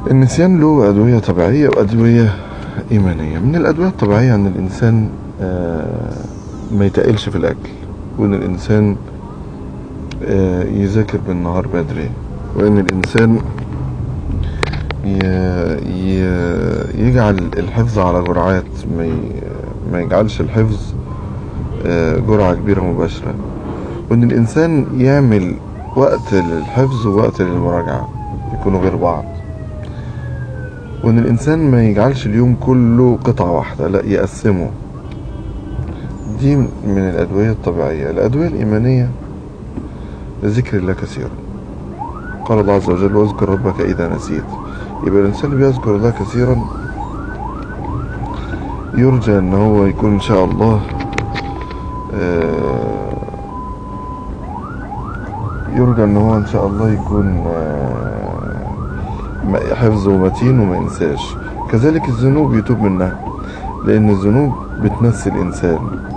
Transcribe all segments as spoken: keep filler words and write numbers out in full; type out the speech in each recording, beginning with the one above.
النسيان له أدوية طبيعية وأدوية إيمانية. من الأدوية الطبيعية أن الإنسان ما يتقلش في الأكل، وأن الإنسان يذاكر بالنهار بدري، وأن الإنسان يجعل الحفظ على جرعات، ما يجعلش الحفظ جرعة كبيرة مباشرة، وأن الإنسان يعمل وقت للحفظ ووقت للمراجعة يكونوا غير بعض، وأن الإنسان ما يجعلش اليوم كله قطعة واحدة، لا يقسمه. دي من الأدوية الطبيعية. الأدوية الإيمانية ذكر الله كثيرا. قال الله عز وجل: واذكر ربك إذا نسيت. يبقى الإنسان اللي بيذكر الله كثيرا يرجى أن هو يكون إن شاء الله يرجى أن هو إن شاء الله يكون حفظه متين وما ينساش. كذلك الذنوب يتوب منها، لأن الذنوب بتنسي الإنسان.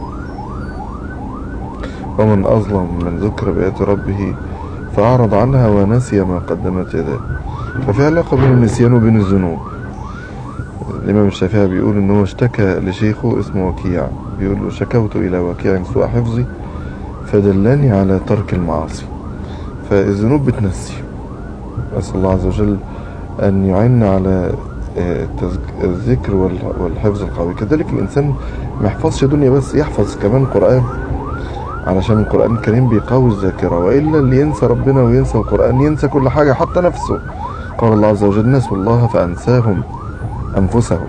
ومن أظلم من ذكر بآيات ربه فأعرض عنها ونسي ما قدمت يداه. ففي علاقة بين النسيان وبين الذنوب. الإمام الشافعي بيقول إنه اشتكى لشيخه اسمه وكيع، بيقول له: شكوت إلى وكيع سوء حفظي فدلني على ترك المعاصي. فالذنوب بتنسي. أسأل الله عز وجل أن يعيننا على الذكر والحفظ القوي. كذلك الإنسان ما يحفظش دنيا بس، يحفظ كمان قرآن، علشان القرآن الكريم بيقوي الذاكرة. وإلا اللي ينسى ربنا وينسى القرآن ينسى كل حاجة حتى نفسه. قال الله عز وجل: نسوا الله فأنساهم أنفسهم.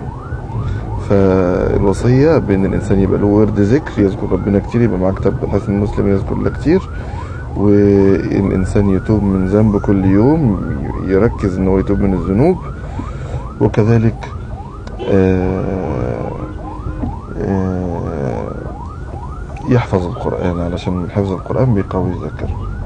فالوصية بأن الإنسان يبقى له ورد ذكر، يذكر ربنا كتير، يبقى معاه كتاب حسن المسلم يذكر الله كتير، والإنسان يتوب من ذنب كل يوم، يركز أنه يتوب من الذنوب. وكذلك آآ آآ يحفظ القرآن، علشان حفظ القرآن بيقوي الذاكرة.